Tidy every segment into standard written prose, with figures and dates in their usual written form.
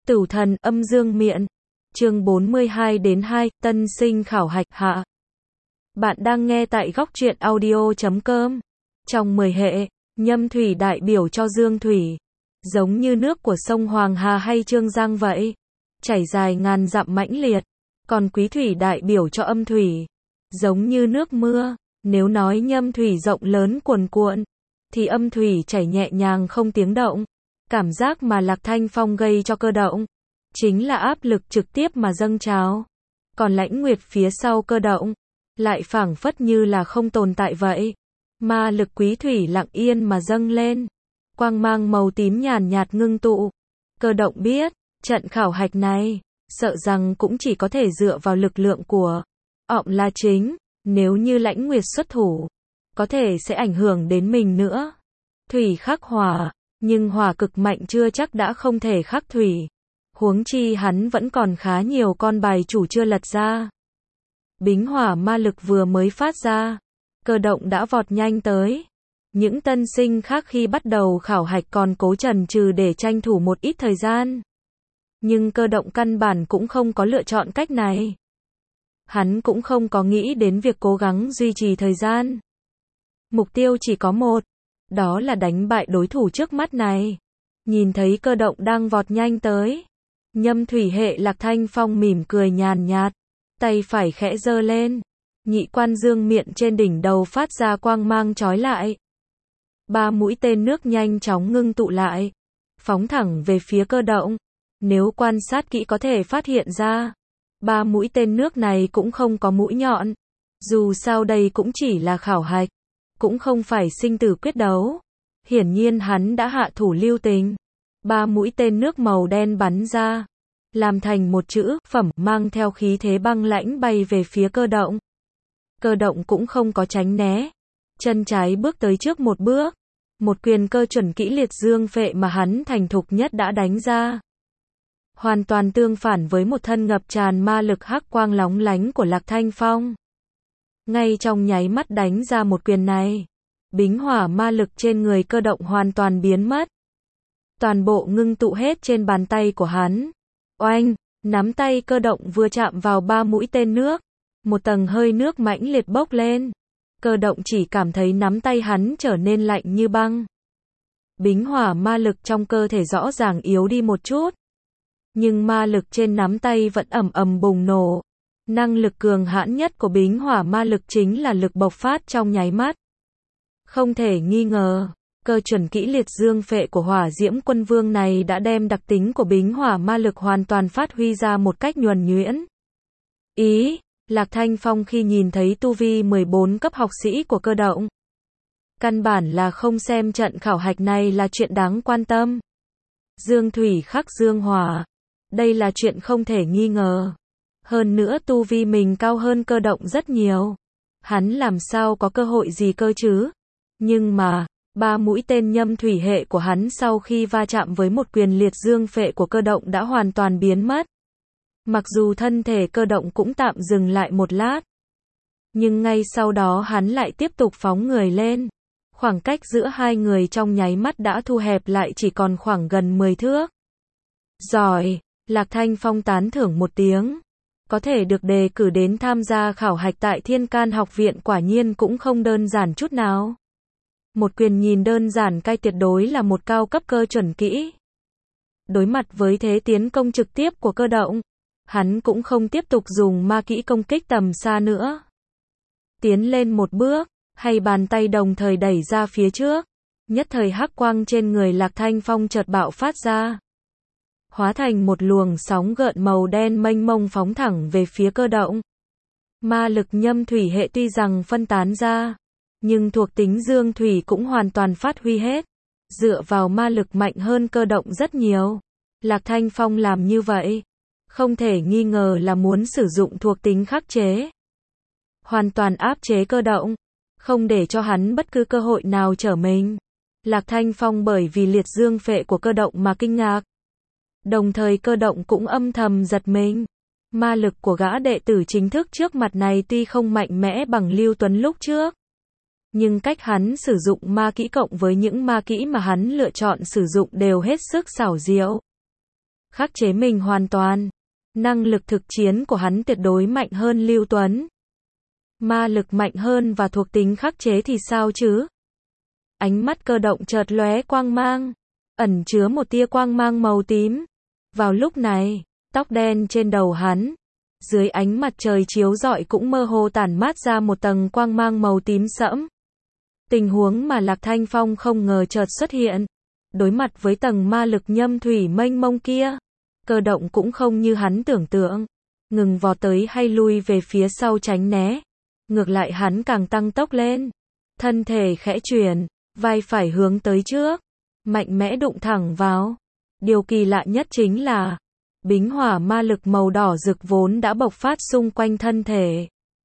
Tử thần âm dương miện. Chương 42-2, tân sinh khảo hạch hạ. Bạn đang nghe tại góc truyện audio.com. Trong 10 hệ, Nhâm thủy đại biểu cho dương thủy. Giống như nước của sông Hoàng Hà hay Chương Giang vậy. Chảy dài ngàn dặm mãnh liệt. Còn quý thủy đại biểu cho âm thủy. Giống như nước mưa. Nếu nói nhâm thủy rộng lớn cuồn cuộn, thì âm thủy chảy nhẹ nhàng không tiếng động. Cảm giác mà Lạc Thanh Phong gây cho Cơ Động chính là áp lực trực tiếp mà dâng trào. Còn Lãnh Nguyệt phía sau Cơ Động lại phảng phất như là không tồn tại vậy. Ma lực quý thủy lặng yên mà dâng lên. Quang mang màu tím nhàn nhạt ngưng tụ. Cơ Động biết, trận khảo hạch này, sợ rằng cũng chỉ có thể dựa vào lực lượng của ọng là chính. Nếu như Lãnh Nguyệt xuất thủ, có thể sẽ ảnh hưởng đến mình nữa. Thủy khắc hỏa, nhưng hỏa cực mạnh chưa chắc đã không thể khắc thủy. Huống chi hắn vẫn còn khá nhiều con bài chủ chưa lật ra. Bính hỏa ma lực vừa mới phát ra, Cơ Động đã vọt nhanh tới. Những tân sinh khác khi bắt đầu khảo hạch còn cố chần chừ để tranh thủ một ít thời gian. Nhưng Cơ Động căn bản cũng không có lựa chọn cách này. Hắn cũng không có nghĩ đến việc cố gắng duy trì thời gian. Mục tiêu chỉ có một, đó là đánh bại đối thủ trước mắt này. Nhìn thấy Cơ Động đang vọt nhanh tới, Nhâm thủy hệ Lạc Thanh Phong mỉm cười nhàn nhạt, tay phải khẽ giơ lên, nhị quan dương miện trên đỉnh đầu phát ra quang mang chói lại. 3 mũi tên nước nhanh chóng ngưng tụ lại, phóng thẳng về phía Cơ Động. Nếu quan sát kỹ có thể phát hiện ra, 3 mũi tên nước này cũng không có mũi nhọn. Dù sao đây cũng chỉ là khảo hạch, cũng không phải sinh tử quyết đấu. Hiển nhiên hắn đã hạ thủ lưu tình. 3 mũi tên nước màu đen bắn ra, làm thành một chữ phẩm mang theo khí thế băng lãnh bay về phía Cơ Động. Cơ Động cũng không có tránh né, chân trái bước tới trước một bước, một quyền cơ chuẩn kỹ liệt dương phệ mà hắn thành thục nhất đã đánh ra. Hoàn toàn tương phản với một thân ngập tràn ma lực hắc quang lóng lánh của Lạc Thanh Phong. Ngay trong nháy mắt đánh ra một quyền này, bính hỏa ma lực trên người Cơ Động hoàn toàn biến mất. Toàn bộ ngưng tụ hết trên bàn tay của hắn. Oanh, nắm tay Cơ Động vừa chạm vào 3 mũi tên nước, một tầng hơi nước mãnh liệt bốc lên. Cơ Động chỉ cảm thấy nắm tay hắn trở nên lạnh như băng. Bính hỏa ma lực trong cơ thể rõ ràng yếu đi một chút. Nhưng ma lực trên nắm tay vẫn ầm ầm bùng nổ. Năng lực cường hãn nhất của bính hỏa ma lực chính là lực bộc phát trong nháy mắt. Không thể nghi ngờ, cơ chuẩn kỹ liệt dương phệ của Hỏa Diễm Quân Vương này đã đem đặc tính của bính hỏa ma lực hoàn toàn phát huy ra một cách nhuần nhuyễn. Lạc Thanh Phong khi nhìn thấy tu vi 14 cấp học sĩ của Cơ Động, căn bản là không xem trận khảo hạch này là chuyện đáng quan tâm. Dương thủy khắc dương hỏa, đây là chuyện không thể nghi ngờ. Hơn nữa tu vi mình cao hơn Cơ Động rất nhiều. Hắn làm sao có cơ hội gì cơ chứ? Nhưng mà, 3 mũi tên nhâm thủy hệ của hắn sau khi va chạm với một quyền liệt dương phệ của Cơ Động đã hoàn toàn biến mất. Mặc dù thân thể Cơ Động cũng tạm dừng lại một lát, nhưng ngay sau đó hắn lại tiếp tục phóng người lên. Khoảng cách giữa hai người trong nháy mắt đã thu hẹp lại chỉ còn khoảng gần 10 thước. Giỏi, Lạc Thanh Phong tán thưởng một tiếng. Có thể được đề cử đến tham gia khảo hạch tại Thiên Can học viện quả nhiên cũng không đơn giản chút nào. Một quyền nhìn đơn giản cai tuyệt đối là một cao cấp cơ chuẩn kỹ. Đối mặt với thế tiến công trực tiếp của Cơ Động, hắn cũng không tiếp tục dùng ma kỹ công kích tầm xa nữa. Tiến lên một bước, hai bàn tay đồng thời đẩy ra phía trước. Nhất thời hắc quang trên người Lạc Thanh Phong chợt bạo phát ra, hóa thành một luồng sóng gợn màu đen mênh mông phóng thẳng về phía Cơ Động. Ma lực nhâm thủy hệ tuy rằng phân tán ra, nhưng thuộc tính dương thủy cũng hoàn toàn phát huy hết. Dựa vào ma lực mạnh hơn Cơ Động rất nhiều. Lạc Thanh Phong làm như vậy, không thể nghi ngờ là muốn sử dụng thuộc tính khắc chế. Hoàn toàn áp chế Cơ Động, không để cho hắn bất cứ cơ hội nào trở mình. Lạc Thanh Phong bởi vì liệt dương phệ của Cơ Động mà kinh ngạc. Đồng thời Cơ Động cũng âm thầm giật mình. Ma lực của gã đệ tử chính thức trước mặt này tuy không mạnh mẽ bằng Lưu Tuấn lúc trước, nhưng cách hắn sử dụng ma kỹ cộng với những ma kỹ mà hắn lựa chọn sử dụng đều hết sức xảo diệu. khắc chế mình hoàn toàn. Năng lực thực chiến của hắn tuyệt đối mạnh hơn Lưu Tuấn. Ma lực mạnh hơn và thuộc tính khắc chế thì sao chứ? Ánh mắt Cơ Động chợt lóe quang mang, ẩn chứa một tia quang mang màu tím. Vào lúc này, tóc đen trên đầu hắn, dưới ánh mặt trời chiếu rọi cũng mơ hồ tản mát ra một tầng quang mang màu tím sẫm. Tình huống mà Lạc Thanh Phong không ngờ chợt xuất hiện. Đối mặt với tầng ma lực nhâm thủy mênh mông kia, Cơ Động cũng không như hắn tưởng tượng, ngừng vọt tới hay lui về phía sau tránh né. Ngược lại hắn càng tăng tốc lên, thân thể khẽ chuyển, vai phải hướng tới trước, mạnh mẽ đụng thẳng vào. Điều kỳ lạ nhất chính là, bính hỏa ma lực màu đỏ rực vốn đã bộc phát xung quanh thân thể.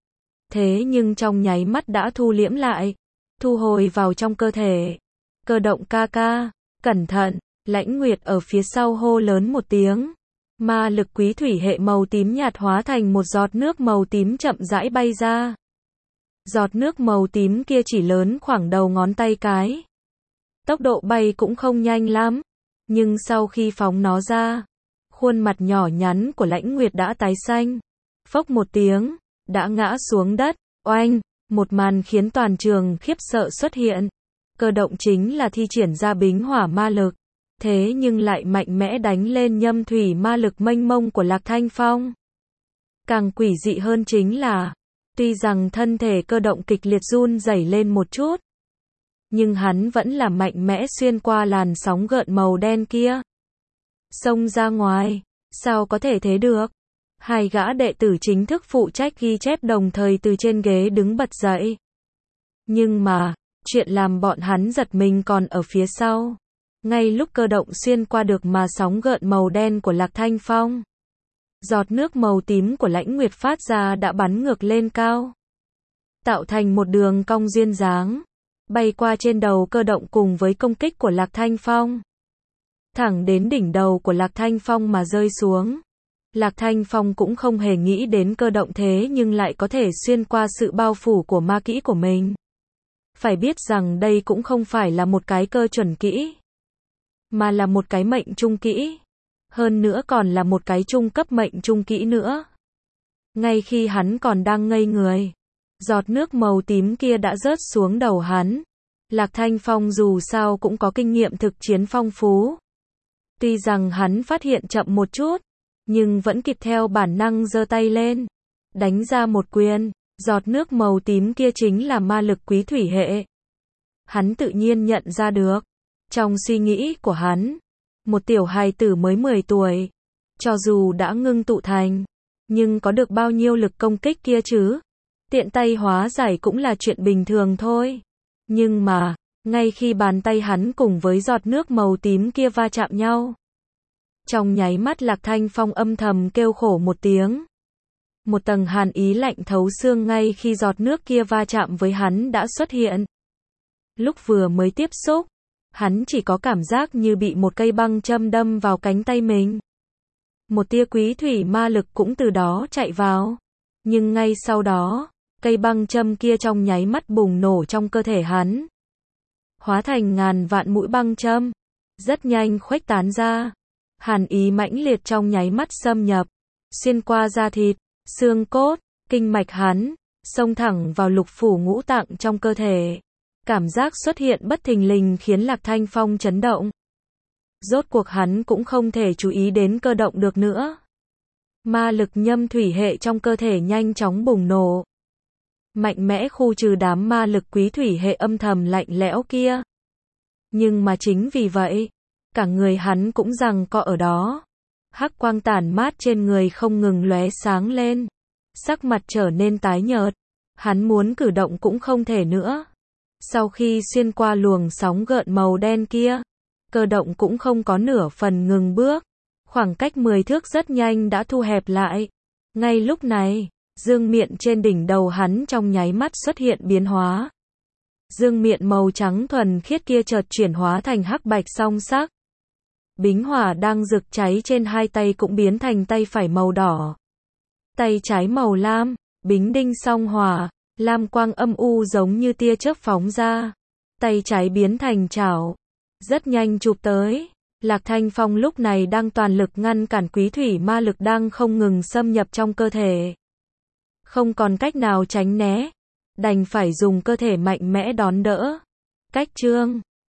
Thế nhưng trong nháy mắt đã thu liễm lại, thu hồi vào trong cơ thể. Cơ Động ca ca, cẩn thận, Lãnh Nguyệt ở phía sau hô lớn một tiếng. Ma lực quý thủy hệ màu tím nhạt hóa thành một giọt nước màu tím chậm rãi bay ra. Giọt nước màu tím kia chỉ lớn khoảng đầu ngón tay cái. Tốc độ bay cũng không nhanh lắm, nhưng sau khi phóng nó ra, khuôn mặt nhỏ nhắn của Lãnh Nguyệt đã tái xanh. Phốc một tiếng, đã ngã xuống đất. Oanh, một màn khiến toàn trường khiếp sợ xuất hiện. Cơ Động chính là thi triển ra bính hỏa ma lực, thế nhưng lại mạnh mẽ đánh lên nhâm thủy ma lực mênh mông của Lạc Thanh Phong. Càng quỷ dị hơn chính là, tuy rằng thân thể Cơ Động kịch liệt run rẩy lên một chút, nhưng hắn vẫn là mạnh mẽ xuyên qua làn sóng gợn màu đen kia. Xông ra ngoài, sao có thể thế được? Hai gã đệ tử chính thức phụ trách ghi chép đồng thời từ trên ghế đứng bật dậy. Nhưng mà, chuyện làm bọn hắn giật mình còn ở phía sau. Ngay lúc Cơ Động xuyên qua được mà sóng gợn màu đen của Lạc Thanh Phong, giọt nước màu tím của Lãnh Nguyệt phát ra đã bắn ngược lên cao, tạo thành một đường cong duyên dáng, bay qua trên đầu Cơ Động cùng với công kích của Lạc Thanh Phong, thẳng đến đỉnh đầu của Lạc Thanh Phong mà rơi xuống. Lạc Thanh Phong cũng không hề nghĩ đến Cơ Động thế nhưng lại có thể xuyên qua sự bao phủ của ma kỹ của mình. Phải biết rằng đây cũng không phải là một cái cơ chuẩn kỹ, mà là một cái mệnh trung kỹ. Hơn nữa còn là một cái trung cấp mệnh trung kỹ nữa. Ngay khi hắn còn đang ngây người, giọt nước màu tím kia đã rớt xuống đầu hắn. Lạc Thanh Phong dù sao cũng có kinh nghiệm thực chiến phong phú. Tuy rằng hắn phát hiện chậm một chút, nhưng vẫn kịp theo bản năng giơ tay lên, đánh ra một quyền. Giọt nước màu tím kia chính là ma lực quý thủy hệ. Hắn tự nhiên nhận ra được. Trong suy nghĩ của hắn, một tiểu hài tử mới 10 tuổi, cho dù đã ngưng tụ thành, nhưng có được bao nhiêu lực công kích kia chứ? Tiện tay hóa giải cũng là chuyện bình thường thôi. Nhưng mà, ngay khi bàn tay hắn cùng với giọt nước màu tím kia va chạm nhau, trong nháy mắt Lạc Thanh Phong âm thầm kêu khổ một tiếng. Một tầng hàn ý lạnh thấu xương ngay khi giọt nước kia va chạm với hắn đã xuất hiện. Lúc vừa mới tiếp xúc, hắn chỉ có cảm giác như bị một cây băng châm đâm vào cánh tay mình. Một tia quý thủy ma lực cũng từ đó chạy vào. Nhưng ngay sau đó, cây băng châm kia trong nháy mắt bùng nổ trong cơ thể hắn. Hóa thành ngàn vạn mũi băng châm. Rất nhanh khuếch tán ra. Hàn ý mãnh liệt trong nháy mắt xâm nhập. Xuyên qua da thịt, xương cốt, kinh mạch hắn, xông thẳng vào lục phủ ngũ tạng trong cơ thể. Cảm giác xuất hiện bất thình lình khiến Lạc Thanh Phong chấn động. Rốt cuộc hắn cũng không thể chú ý đến Cơ Động được nữa. Ma lực nhâm thủy hệ trong cơ thể nhanh chóng bùng nổ. Mạnh mẽ khu trừ đám ma lực quý thủy hệ âm thầm lạnh lẽo kia. Nhưng mà chính vì vậy, cả người hắn cũng giằng co ở đó. Hắc quang tản mát trên người không ngừng lóe sáng lên. Sắc mặt trở nên tái nhợt. Hắn muốn cử động cũng không thể nữa. Sau khi xuyên qua luồng sóng gợn màu đen kia, Cơ Động cũng không có nửa phần ngừng bước. Khoảng cách 10 thước rất nhanh đã thu hẹp lại. Ngay lúc này, dương miện trên đỉnh đầu hắn trong nháy mắt xuất hiện biến hóa. Dương miện màu trắng thuần khiết kia chợt chuyển hóa thành hắc bạch song sắc. Bính hỏa đang rực cháy trên hai tay cũng biến thành tay phải màu đỏ. Tay trái màu lam, bính đinh song hỏa, lam quang âm u giống như tia chớp phóng ra. Tay trái biến thành chảo, rất nhanh chụp tới. Lạc Thanh Phong lúc này đang toàn lực ngăn cản quý thủy ma lực đang không ngừng xâm nhập trong cơ thể. Không còn cách nào tránh né, đành phải dùng cơ thể mạnh mẽ đón đỡ. Cách chương